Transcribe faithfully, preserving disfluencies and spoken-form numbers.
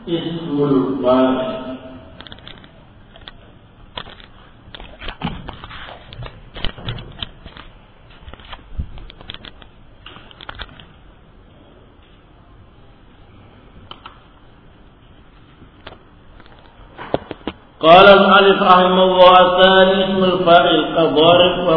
ismul fa'il. Qala al-alif rahimahullah tsani ismul fa'il kadharib wa